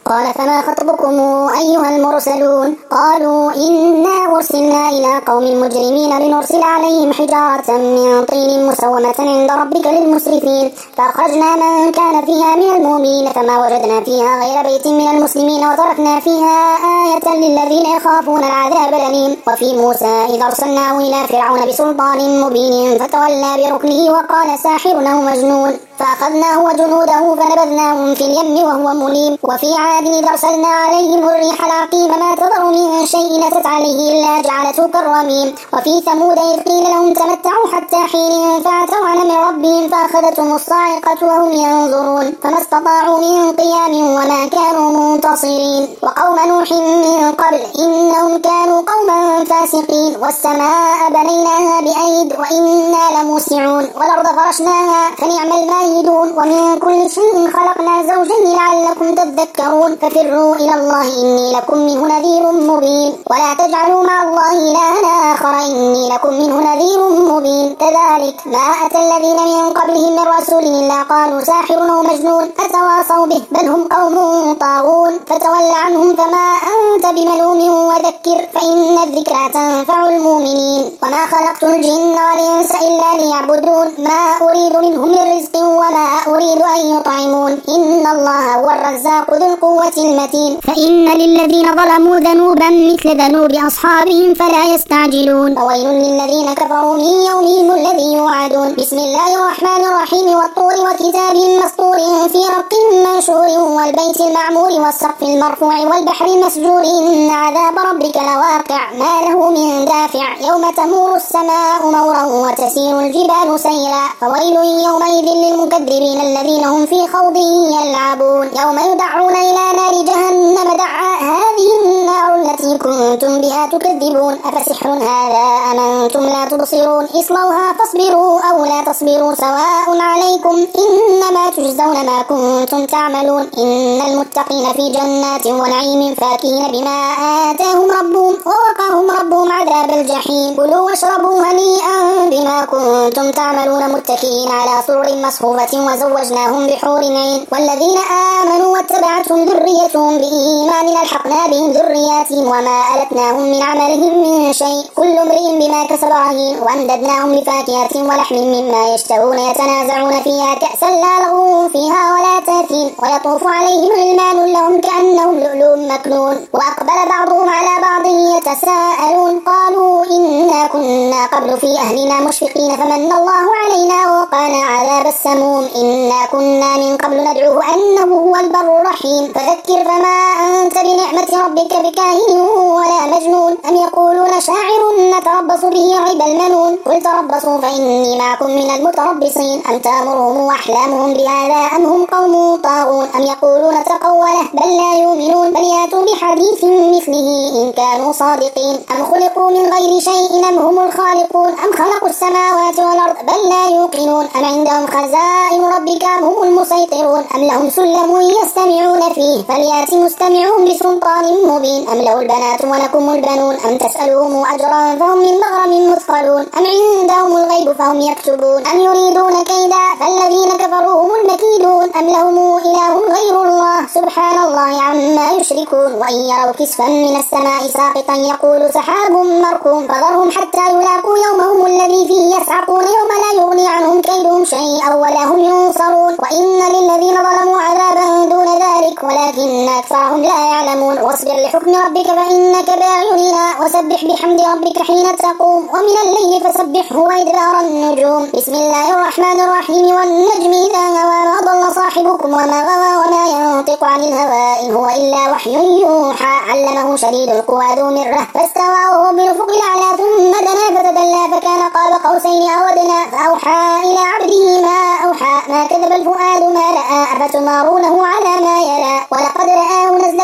قال فما خطبكم أيها المرسلون قالوا إنا أرسلنا إلى قوم مجرمين لنرسل عليهم حجارة من طين مسومة عند ربك للمسرفين فأخرجنا من كان فيها من المؤمنين فما وجدنا فيها غير بيت من المسلمين وتركنا فيها آية للذين يخافون العذاب الأليم. وفي موسى إذ أرسلناه إلى فرعون بسلطان مبين فتولى بركنه وقال ساحر أو مجنون فأخذناه وجنوده فنبذناهم في اليم وهو مليم. وفي عاد إذ أرسلنا عليهم الريح العقيم ما تذر من شيء أتت عليه إلا جعلته كالرميم. وفي ثمود إذ قيل لهم تمتعوا حتى حين فأتوا على أمر ربهم فأخذتهم الصاعقة وهم ينظرون فما استطاعوا من قيام وما كانوا منتصرين. وقوم نوح من قبل إنهم كانوا قوما فاسقين. والسماء بنيناها بأيد وإنا لموسعون والأرض فرشناها فنعم الماهدون. ومن كل شيء خلقنا زوجين لعلكم تذكرون ففروا إلى الله إني لكم منه نذير مبين. ولا تجعلوا مع الله إلها آخر إني لكم منه نذير مبين. كذلك ما أتى الذين من قبلهم من رسول إلا قالوا ساحر أو مجنون أتواصوا به بل هم قوم طاغون فتول عنهم فما أنت بملوم وذكر فإن الذكرى تنفع المؤمنين. وما خلقت الجن والإنس إلا ليعبدون ما أريد منهم من رزق وما أريد أن يطعمون إن الله هو الرزاق ذو القوة المتين. فإن للذين ظلموا ذنوبا مثل ذنوب أصحابهم فلا يستعجلون. فويل للذين كفروا من يومهم الذي يوعدون. بسم الله الرحمن الرحيم والطور وكتاب مسطور في رق منشور والبيت المعمور والسقف المرفوع والبحر المسجور إن عذاب ربك لواقع ما له من دافع يوم تمور السماء مورا وتسير الجبال سيرا فويل يومئذ للمكذبين الذين هم في خوض يلعبون. يوم يدعون إلى نار جهنم دعا هذه النار التي كنتم بها تكذبون أفسحر هذا أم أنتم لا تبصرون اصلوها فاصبروا أو لا تصبروا سواء عليكم إنما تجزون ما كنتم تعملون. إن المتقين في جنات ونعيم فاكهين بما آتاهم ربهم ووقاهم ربهم عذاب الجحيم. كلوا واشربوا هنيئا بما كنتم تعملون متكئين على سرر مصفوفة وزوجناهم بحور عين. والذين آمنوا واتبعتهم ذريتهم بإيمان ألحقنا بهم ذرياتهم وما ألتناهم من عملهم من شيء كل امرئ بما كسب رهين. وأمددناهم بفاكهة ولحم مما يشتهون يتنازعون فيها كأسا لا لغو فيها ولا تأثيم ويطوف عليهم غلمان لهم كأنهم لؤلؤ مكنون. وأقبل بعضهم على بعض يتساءلون قالوا إنا كنا قبل في أهلنا مشفقين فمن الله علينا ووقانا عذاب السموم إنا كنا من قبل ندعوه أنه هو البر الرحيم. فذكر فما أنت بنعمة ربك بكاهن ولا مجنون أم يقولون شاعر نتربص به ريب المنون قل تربصوا فإني معكم من المتربصين أم تأمرهم أحلامهم بهذا أم هم قوم طاغون أم يقولون تقوله بل لا يؤمنون بل يأتوا بحديث مثله إن كانوا صادقين. أم خلقوا من غير شيء أم هم الخالقون أم خلقوا السماوات والأرض بل لا يوقنون أم عندهم خزائن ربك أم هم المسيطرون أم لهم سلم يستمعون فيه فليأت مستمعهم بسلطان مبين أم له البنات ولكم البنون أم تسألهم أجرا فهم من مغرم مثقلون أم عندهم الغيب فهم يكتبون أم يريدون كيدا فالذين كفروا هم المكيدون أم لهم إله غير الله سبحان الله عما يشركون. وإن يروا كسفا من السماء ساقطا يقول سحاب مركوم فذرهم حتى يلاقوا يومهم الذي فيه يسعقون يوم لا يغني عنهم كيدهم شيئا ولا هم ينصرون. وإن للذين ظلموا عذابا دون ذلك ولكن أكثرهم لا يعلمون. واصبر لحكم ربك فإنك بأعيننا وسبح بحمد ربك حين تقوم ومن الليل فسبحه وإدبار النجوم. بسم الله الرحمن الرحيم والنجم إذا هوى ما ضل صاحبكم وما غوى وما ينطق عن الهوى إن هو إلا وحي يوحى علمه شديد القوى ذو مرة فاستوى وهو بالأفق الأعلى ثم دنا فتدلى فكان قاب قوسين أو أدنى فأوحى إلى عبده ما أوحى ما كذب الفؤاد ما رأى أفتمارونه على ما يرى ولقد رآه نزلة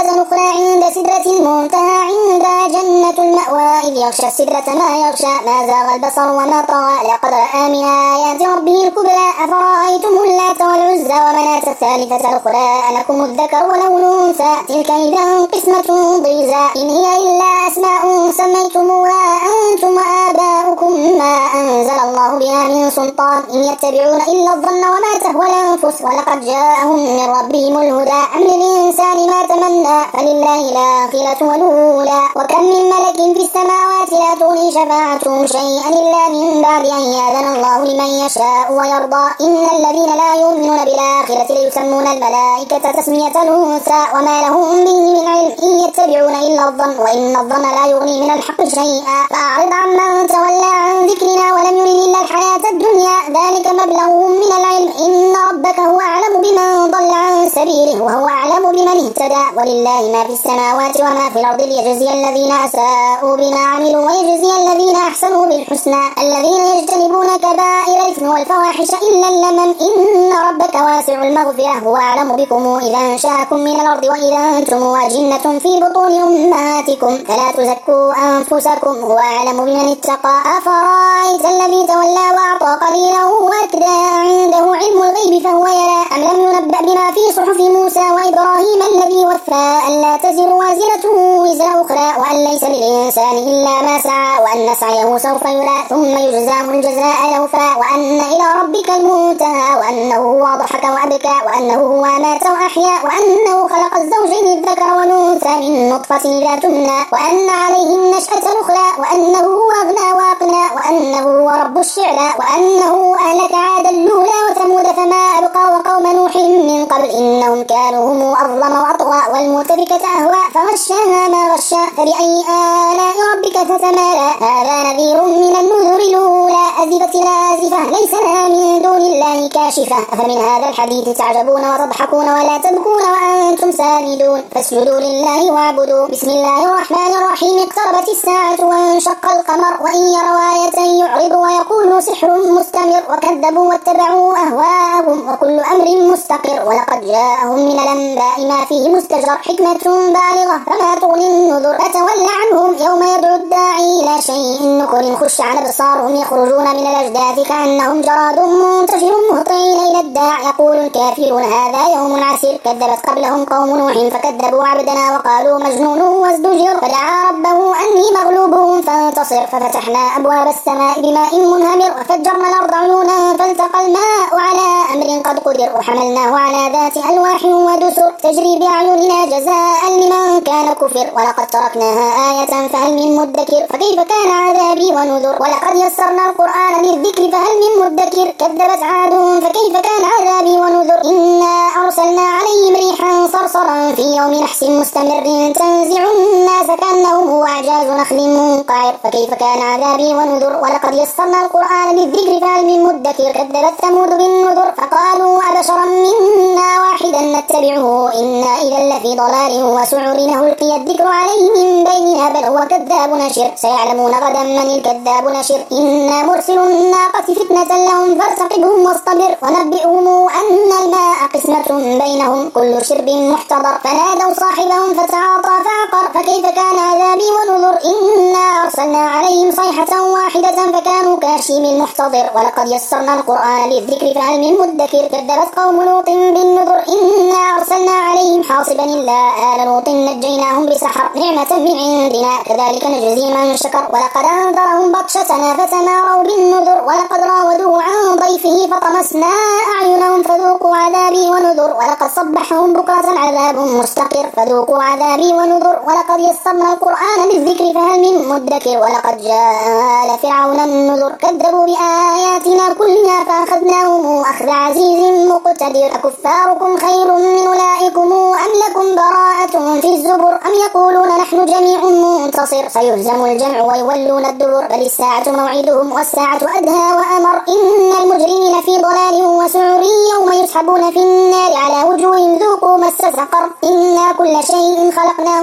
وجنة أخرى عند سدرة المنتهى عندها جنة المأوى إذ يغشى السدرة ما يغشى ما زاغ البصر وما طغى لقد رأى من آيات ربه الكبرى أفرأيتم اللات والعزى ومناة الثالثة الأخرى ألكم الذكر وله الأنثى تلك إذا قسمة ضيزى إن هي إلا أسماء سميتموها أنتم وآباؤكم ما أنزل الله بها من سلطان إن يتبعون إلا الظن وما تهوى الأنفس ولقد جاءهم من ربهم الهدى أم للإنسان ما تمنى فلله الآخرة والأولى وكم من ملك في السماوات لا تغني شفاعتهم شيئا إلا من بعد أن يأذن الله لمن يشاء ويرضى إن الذين لا يؤمنون بالآخرة ليسمون الملائكة تسمية الأنثى وما لهم به من علم إن يتبعون إلا الظن وإن الظن لا يغني من الحق شيئا فأعرض عمن تولى عن ذكرنا ولم يرد إلا الحياة الدنيا ذلك مبلغهم من العلم إن ربك هو أعلم بمن ضل عن سبيله وهو أعلم بمن اهتدى ولله ما في السماوات وما في الأرض ليجزي الذين أساءوا بما عملوا ويجزي الذين أحسنوا بالحسنى الذين يجتنبون كبائر الإثم والفواحش إلا اللمم إن ربك واسع المغفرة هو أعلم بكم إذا أنشأكم من الأرض وإذا أنتم أجنة في بطون أمهاتكم فلا تزكوا أنفسكم هو أعلم بمن اتقى أفرأيت الذي تولى وأعطى قليلا وأكدى عنده علم الغيب فهو يرى أم لم ينبأ بما في صحف موسى وإبراهيم الذي وفى ألا تزر وازرة وزر أخرى وأن ليس للإنسان إلا ما سعى وأن سعيه سوف يرى ثم يجزاه الجزاء الأوفى وأن إلى ربك المنتهى وأنه هو ضحك وأبكى وأنه هو مات وأحيا وأنه خلق الزوجين الذكر والأنثى من نطفة إذا تمنى وأن عليه النشأة الأخرى وأنه هو أغنى وأقنى وأنه هو رب الشعرى وأنه أهلك عادا الأولى وثمود فما أبقى وقوم نوح من قبل إنهم كانوا هم أظلم وأطغى والمؤتفكة أهوى فغشاها ما غشى فبأي آلاء ربك تتمارى هذا نذير من النذر الأولى أزفت الآزفة ليس لها من دون الله كاشفة أفمن هذا الحديث تعجبون وتضحكون ولا تبكون وأنتم سامدون فاسجدوا لله واعبدوا بسم الله الرحمن الرحيم اقتربت الساعة وانشق القمر وإن يروا آية يعرضوا ويقولوا سحر مستمر وكذبوا واتبعوا أهواءهم وكل أمر مستقر ولقد جاءهم من الأنباء ما فيه مستجر حكمة بالغة فما تغني النذر فتول عنهم يوم يدعو الداعي إلى شيء نكر خش عن أبصارهم يخرجون من الأجداث كأنهم جراد منتشر مهطعين إلى الداع يقول الكافرون هذا يوم عسير كذبت قبلهم قوم نوح فكذبوا عبدنا وقالوا مجنون وازدجر فدعا ربه أني مغلوب فانتصر ففتحنا أبواب السماء بماء منهمر وفجرنا الأرض عيونا فالتقى الماء على أمر قد قدر وحملناه على ذات ألواح ودسر تجري بأعيننا جزاء لمن كان كفر ولقد تركناها آية فهل من مدكر فكيف كان عذابي ونذر ولقد يسرنا القرآن للذكر فهل من مدكر كذبت عاد فكيف كان عذابي ونذر إنا أرسلنا عليهم ريحا صرصرا في يوم نحس مستمر تنزع الناس كأنهم هو أعجاز نخل منقعر فكيف كان عذابي ونذر ولقد يسرنا القرآن للذكر فهل من مدكر كذبت ثمود بالنذر فقالوا أبشرا منا واحدا نتبعه إنا إذا لفي ضلال وسعر ألقي الذكر عليه من بيننا بل هو كذاب نشر سيعلمون غدا من الكذاب نشر إنا مرسل الناقة فتنة لهم فارتقبهم واصطبر ونبئهم أن الماء قسمة بينهم كل شرب محتضر فنادوا صاحبهم فتعاطى فعقر فكيف كان عذابي ونذر إنا أرسلنا عليهم صيحة واحدة فكانوا كهشيم المحتضر ولقد يسرنا القرآن للذكر فهل من مدكر كذبت قوم لوط بالنذر إنا أرسلنا عليهم حاصبا إلا آل لوط نجيناهم بسحر نعمة من عندنا كذلك نجزي من شكر ولقد أنذرهم بطشتنا فتماروا بالنذر ولقد راودوه عن ضيفه فطمسنا أعينهم فذوقوا عذابي ونذر ولقد صبحهم بكرة عذاب مستقر فذوقوا عذابي ونذر ولقد يسرنا القرآن للذكر فهل من مدكر ولقد جاء آل فرعون النذر كذبوا بآياتنا كلها فأخذناهم أخذ عزيز مقتدر أكفاركم خير من أولئكم أم لكم براءة في الزبر أم يقولون نحن جميع منتصر سيهزم الجمع ويولون الدبر بل الساعة موعدهم والساعة أدهى وأمر إن المجرمين في ضلال وسعر يوم يسحبون في النار على وجوههم ذوقوا مس سقر إنا كل شيء خلقناه بقدر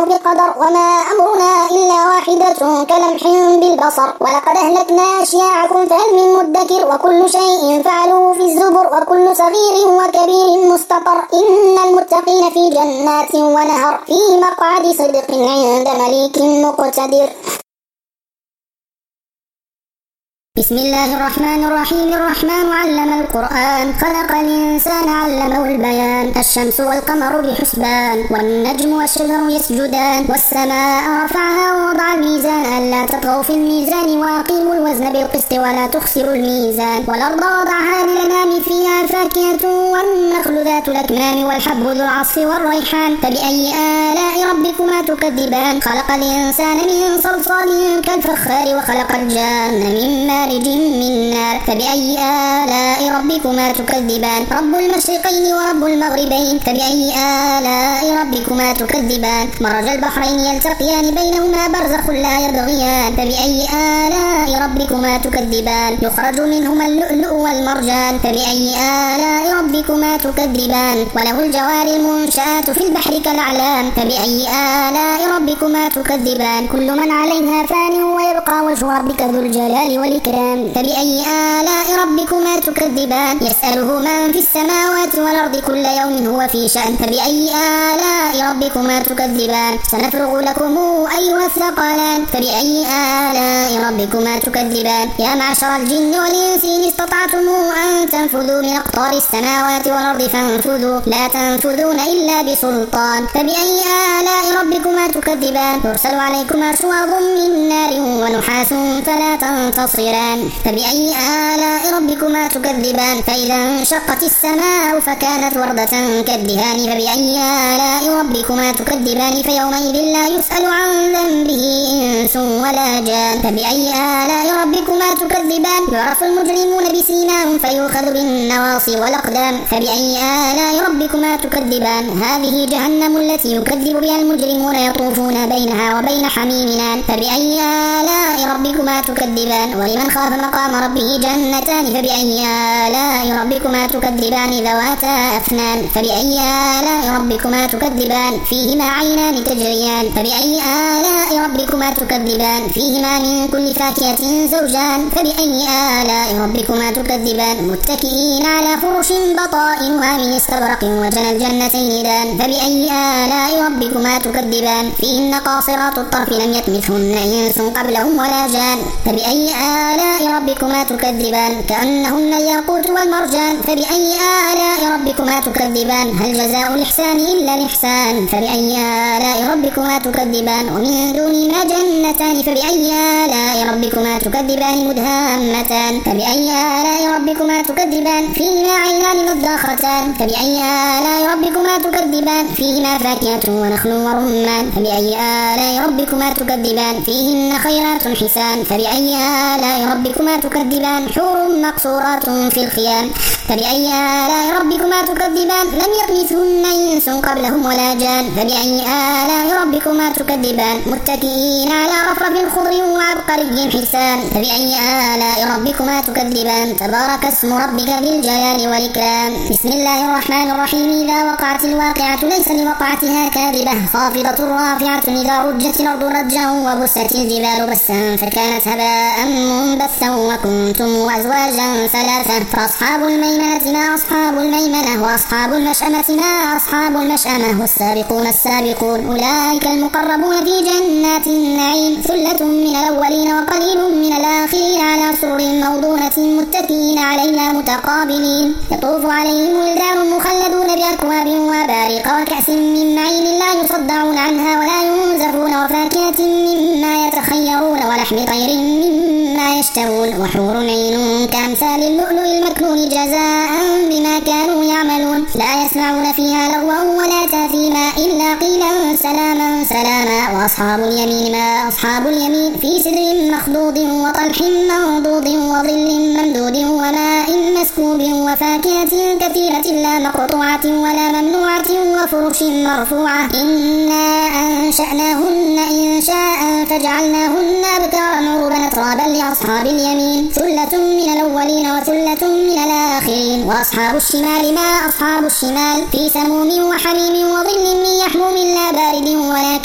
البشر وما أمرنا إلا واحدة كلمح بالبصر ولقد أهلكنا أشياعكم فهل من مدكر وكل شيء فعلوه في الزبر وكل صغير وكبير مستقر إن المتقين في جنات ونهر في مقعد صدق عند مليك مقتدر. بسم الله الرحمن الرحيم. الرحمن علم القرآن خلق الإنسان علمه البيان. الشمس والقمر بحسبان والنجم والشجر يسجدان والسماء رفعها ووضع الميزان ألا تطغوا في الميزان وأقيموا الوزن بالقسط ولا تخسروا الميزان والأرض وضعها للأنام فيها فاكهة والنخل ذات الأكمام والحب ذو العصف والريحان فبأي آلاء ربكما تكذبان. خلق الإنسان من صلصال كالفخار وخلق الجان من مارج من نار فبأي آلاء ربكما تكذبان. رب المشرقين ورب المغربين فبأي آلاء ربكما تكذبان. مرج البحرين يلتقيان بينهما برزخ لا يبغيان فبأي آلاء ربكما تكذبان. يخرج منهما اللؤلؤ والمرجان فبأي آلاء ربكما تكذبان. وله الجوار المنشآت في البحر كالأعلام فبأي آلاء ربكما تكذبان. كل من عليها فان ويبقى وجه ربك ذو الجلال والإكرام فبأي آلاء ربكما تكذبان. يسأله من في السماوات والأرض كل يوم هو في شأن فبأي آلاء ربكما تكذبان. سنفرغ لكم أيها الثقلان فبأي آلاء ربكما تكذبان. يا معشر الجن والإنس إن استطعتم أن تنفذوا من أقطار السماوات والأرض فانفذوا لا تنفذون إلا بسلطان فبأي آلاء ربكما تكذبان. يرسل عليكما شواظ من نار ونحاس فلا تنتصران فبأي آلاء ربكما تكذبان. فإذا انشقت السماء فكانت وردة كالدهان فبأي آلاء ربكما تكذبان. فيومئذ لا يسأل عن ذنبه إنس ولا جان فبأي آلاء ربكما تكذبان. يعرف المجرمون بسيماهم فيؤخذ بالنواصي والأقدام فبأي آلاء ربكما تكذبان. هذه جهنم التي يكذب بها المجرمون يطوفون بينها وبين حميم فبأي آلاء ربكما تكذبان. ولمن خاف مقام ربه جنتان فبأي آلاء ربكما تكذبان. ذواتا أفنان فبأي آلاء ربكما تكذبان. فيهما عينان تجريان فبأي آلاء ربكما تكذبان. فيهما من كل فاكهة زوجان فبأي آلاء ربكما تكذبان. متكئين على فرش بطائنها من استبرق وجنى الجنتين دان فبأي آلاء ربكما تكذبان. فيهن قاصرات الطرف لم يطمثهن إنس قبلهم ولا جان فبأي آلاء ربكما تكذبان. كأنهن الياقوت والمرجان فبأي آلاء ربكما تكذبان. هل جزاء الإحسان إلا الإحسان فبأي آلاء ربكما تكذبان. ومن دونهما جنتان فبأي آلاء ربكما تكذبان مدهامتان فبأي آلاء ربكما تكذبان. فيهما عينان نضاختان فبأي آلاء ربكما تكذبان. فيهما فاكهة ونخل ورمان فبأي آلاء ربكما تكذبان. فيهن خيرات حسان فبأي آلاء ربكما تكذبان. حور مقصورات في الخيام فبأي آلاء ربكما تكذبان. لم يطمثهن إنس قبلهم ولا جان فبأي آلاء ربكما تكذبان. متكئين على رفرف خضر وعبقري حسان فبأي آلاء ربكما تكذبان. تبارك اسم ربك ذي الجلال والإكرام. بسم الله الرحمن الرحيم. إذا وقعت الواقعة ليس لوقعتها كاذبة خافضة رافعة. إذا رجت الأرض رجا وبست الجبال بسا فكانت هباء منبثا وكنتم أزواجا ثلاثا فأصحاب الميمنة ما أصحاب الميمنة وأصحاب المشأمة ما أصحاب المشأمة والسابقون السابقون أولئك المقربون في جنات النعيم. ثلة من الأولين وقليل من الآخرين على سرر موضونة متكئين عليها متقابلين. يطوف عليهم ولدان مخلدون بأكواب وبارق وكأس من معين لا يصدعون عنها ولا ينزفون وفاكهة مما يتخيرون ولحم طير مما يشتهون وحور عين كأمثال اللؤلؤ المكنون جزاء بما كانوا يعملون. لا يسمعون فيها لغوا ولا تأثيما إلا قيلا سلاما سلاما. وأصحاب اليمين ما أصحاب اليمين في سدر مخضود وطلح منضود وظل ممدود وماء مسكوب وفاكهة كثيرة لا مقطوعة ولا ممنوعة وفرش مرفوعة. إنا أنشأناهن إنشاء فجعلناهن أبكارا عربا أترابا لأصحاب اليمين. ثلة من الأولين وثلة من الآخرين. وأصحاب الشمال ما أصحاب الشمال في سموم وحميم وظل من يحموم لا بارد ولا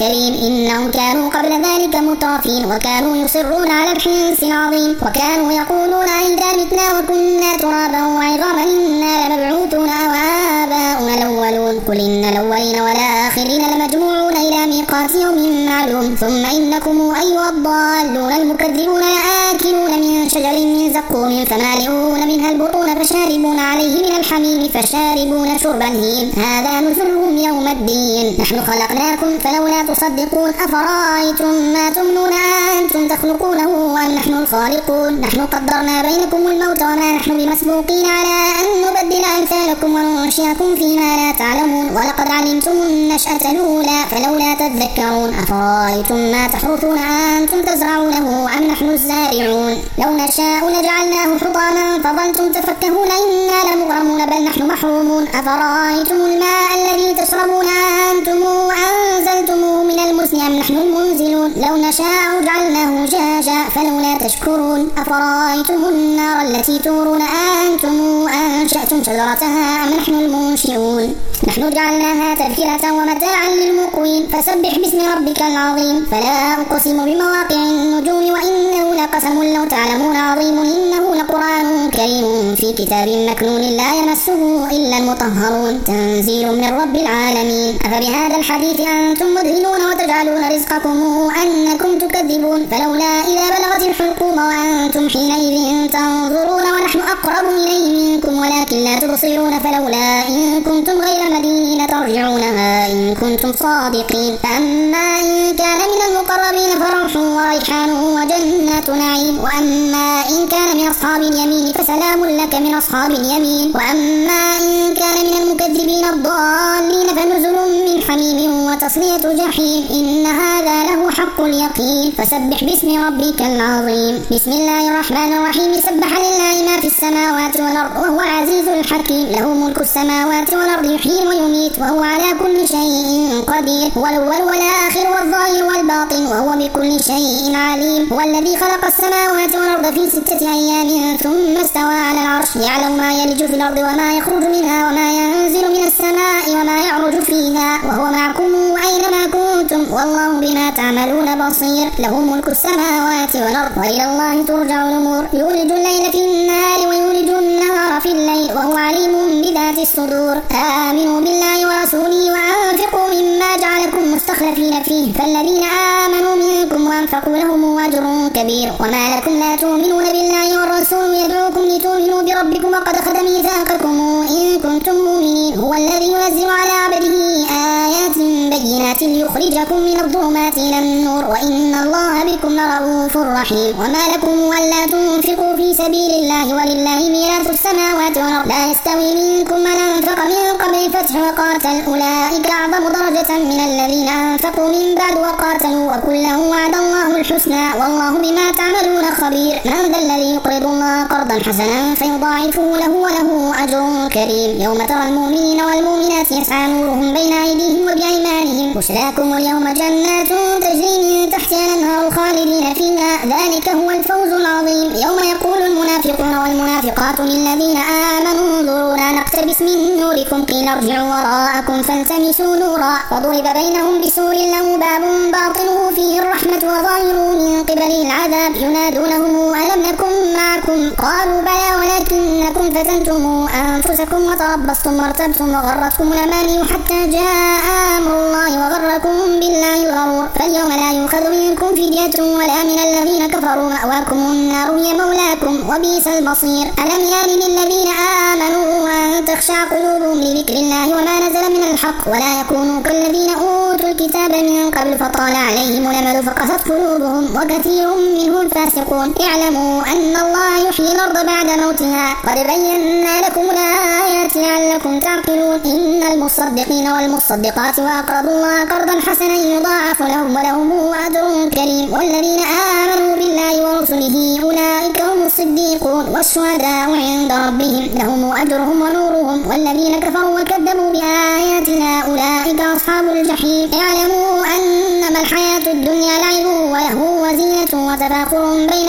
كريم إنهم كانوا قبل ذلك مترفين وكانوا يصرون على الحنث العظيم وكانوا يقولون إذا متنا وكنا ترابا وعظاما إنا لمبعوثون أو آباؤنا الأولون قل إن الأولين والآخرين لمجموعون إلى ميقات يوم معلوم ثم إنكم أيها الضالون المكذبون لآكلون من شجر من زقوم فمالئون منها البطون فشاربون عليه من الحميم فشاربون شرب الهيم هذا نزلهم يوم الدين نحن خلقناكم فلولا تصدقون أفرأيتم ما تمنون أنتم تخلقونه أم نحن الخالقون نحن قدرنا بينكم الموت وما نحن بمسبوقين على أن نبدل أمثالكم وننشئكم فيما لا تعلمون ولقد علمتم النشأة الأولى فلولا تذكرون أفرأيتم ما تحرثون أنتم تزرعونه أم نحن الزارعون لو نشاء لجعلناه حطاما فظلتم تفكهون إنا لمغرمون بل نحن محرومون أفرأيتم الماء الذي تشربون أنتم أنزلتموه من المزن أم نحن المنزلون لو نشاء جعلناه جاجا فلولا تشكرون أفرأيتم النار التي تورون أنتم أنشأتم شجرتها أم نحن المنشئون نحن جعلناها تذكرة ومتاعا للمقوين فسبح باسم ربك العظيم فلا أقسم بمواقع النجوم وإنه لقسم لو تعلمون عظيم إنه لقرآن كريم في كتاب مكنون لا يمسه إلا المطهرون تنزيل من رب العالمين أفبهذا الحديث أنتم مدهنون وتجعلون رزقكم أنكم تكذبون فلولا إذا بلغت الحلقوم وأنتم حينئذ تنظرون ونحن أقرب إليه منكم ولكن لا تبصرون فلولا إن كنتم غير مدينين ترجعونها إن كنتم صادقين فأما إن كان من المقربين فروح وريحان وجنات نعيم وأما إن كان من أصحاب اليمين فسلام لك من أصحاب اليمين وأما إن كان من المكذبين الضالين فنزل من حميم وتصلية جحيم إن هذا له حق اليقين فسبح باسم ربك العظيم بسم الله الرحمن الرحيم سبح لله ما في السماوات والأرض وهو العزيز الحكيم له ملك السماوات والأرض يحيي ويميت وهو على كل شيء قدير هو الأول والآخر والظاهر والباطن وهو بكل شيء عليم هو الذي خلق السماوات والأرض في 6 أيام ثم استوى على العرش يعلم ما يلج في الأرض وما يخرج منها وما ينزل من السماء وما يعرج فيها وهو معكم أينما كنتم والله بما تعملون بصير له ملك السماوات والأرض وإلى الله ترجع الأمور يولج الليل في النهار ويولج النهار في الليل وهو عليم بذات الصدور آمنوا بالله ورسوله وأنفقوا مما جعلكم مستخلفين فيه فالذين آمنوا منكم وأنفقوا لهم أجر كبير وما لكم لا تؤمنون بالله والرسول يدعوكم لتؤمنوا بربكم وقد أخذ ميثاقكم إن كنتم مؤمنين هو الذي ينزل على عبده آيات بينات ليخرجكم من الظلمات إلى النور وإن الله بكم لرؤوف رحيم وما لكم ألا تنفقوا في سبيل الله ولله ميراث السماوات والأرض لا يستوي منكم من أنفق من قبل الفتح وقاتل أولئك أعظم درجة من الذين أنفقوا من بعد وقاتلوا وكلا وعد الله الحسنى والله بما تعملون خبير من ذا الذي يقرض الله قرضا حسنا فيضاعفه له وله أجر كريم يوم ترى المؤمنين والمؤمنات يسعى نورهم بين أيديهم وبأيمانهم بشراكم اليوم جنات تجري من تحتها الأنهار خالدين فيها ذلك هو الفوز العظيم يوم يقول المنافقون والمنافقات للذين آمنوا انظرونا نقتبس من نوركم قيل ارجعوا وراءكم فالتمسوا نورا فضرب بينهم بسور له باب باطنه فيه الرحمة وظاهره من قبله العذاب ينادونهم ألم نكن معكم قالوا بلى ولكنكم فتنتم أنفسكم وتربصتم وارتبتم وغرتكم الأماني حتى جاء أمر الله وغركم بالله الغرور فاليوم لا يؤخذ منكم فدية ولا من الذين كفروا مأواكم النار هي مولاكم وبئس المصير ألم يان للذين آمنوا أن تخشع قلوبهم لذكر الله وما نزل من الحق ولا يكونوا كالذين أوتوا الكتاب من قبل فطال عليهم الأمد فقست قلوبهم وكثير منهم فاسقون اعلموا أن الله يحيي الأرض بعد موتها قد بينا لكم الآيات لعلكم تعقلون إن المصدقين والمصدقات وأقرضوا الله قرضا حسنا يضاعف لهم ولهم أجر كريم والذين آمنوا بالله ورسله أولئك هم الصديقون والشهداء عند ربهم لهم أجرهم ونورهم والذين كفروا وكذبوا بآياتنا أولئك أصحاب الجحيم اعلموا أنما الحياة الدنيا لعب وله وزينة وتفاخر بينكم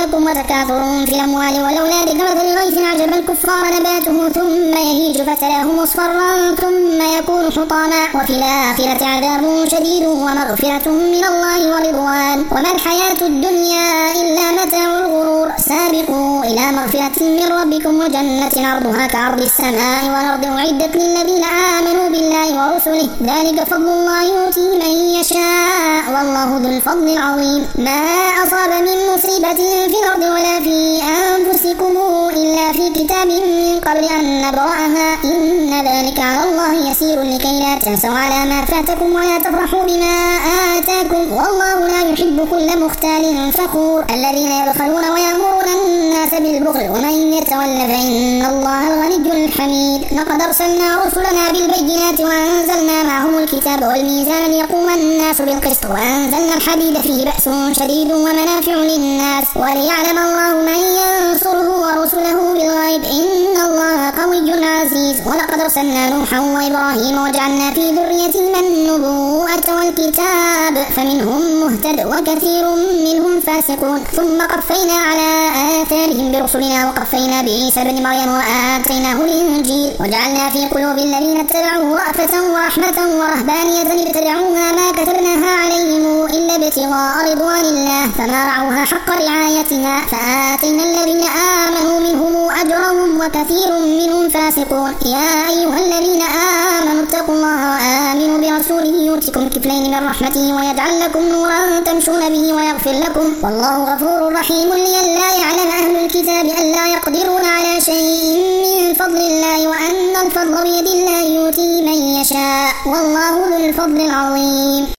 بينكم وتكاثر في الأموال والأولاد كمثل غيث أعجب الكفار نباته ثم يهيج فتراه مصفرا ثم يكون حطاما وفي الآخرة عذاب شديد ومغفرة من الله ورضوان وما الحياة الدنيا إلا متاع الغرور سابقوا إلى مغفرة من ربكم وجنة عرضها كعرض السماء والأرض أعدت للذين آمنوا بالله ورسله ذلك فضل الله يؤتيه من يشاء والله ذو الفضل العظيم ما أصاب من مصيبة في الأرض ولا في أنفسكم إلا في كتاب من قبل أن نبرأها إن ذلك على الله يسير لكي لا تنسوا على ما فاتكم ولا تفرحوا بما آتاكم والله لا يحب كل مختال فخور الذين يبخلون ويأمرون الناس بالبخل ومن يتول فإن الله الغني الحميد لقد أرسلنا رسلنا بالبينات وأنزلنا معهم الكتاب والميزان ليقوم الناس بالقسط وأنزلنا الحديد فيه بأس شديد ومنافع للناس وليعلم الله من ينصره ورسله بالغيب إن الله قوي عزيز ولقد أرسلنا نوحا وإبراهيم وجعلنا في ذريتهما النبوءة والكتاب فمنهم مهتد وكثير منهم فاسقون ثم قفينا على آثارهم برسلنا وقفينا بعيسى بن مريم وآتيناه الإنجيل وجعلنا في قلوب الذين اتبعوه رأفة ورحمة ورهبانية ابتدعوها ما كتبناها عليهم إلا ابتغاء رضوان الله فما رعوها حق رعايتها فآتينا الذين آمنوا منهم أجرهم وكثير منهم فاسقون يا أيها الذين آمنوا اتقوا الله وآمنوا برسوله يؤتكم كفلين من رحمته ويجعل لكم نورا تمشون به ويغفر لكم والله غفور رحيم لئلا يعلم أهل الكتاب ألا يقدرون على شيء من فضل الله وأن الفضل بيد الله يؤتيه من يشاء والله ذو الفضل العظيم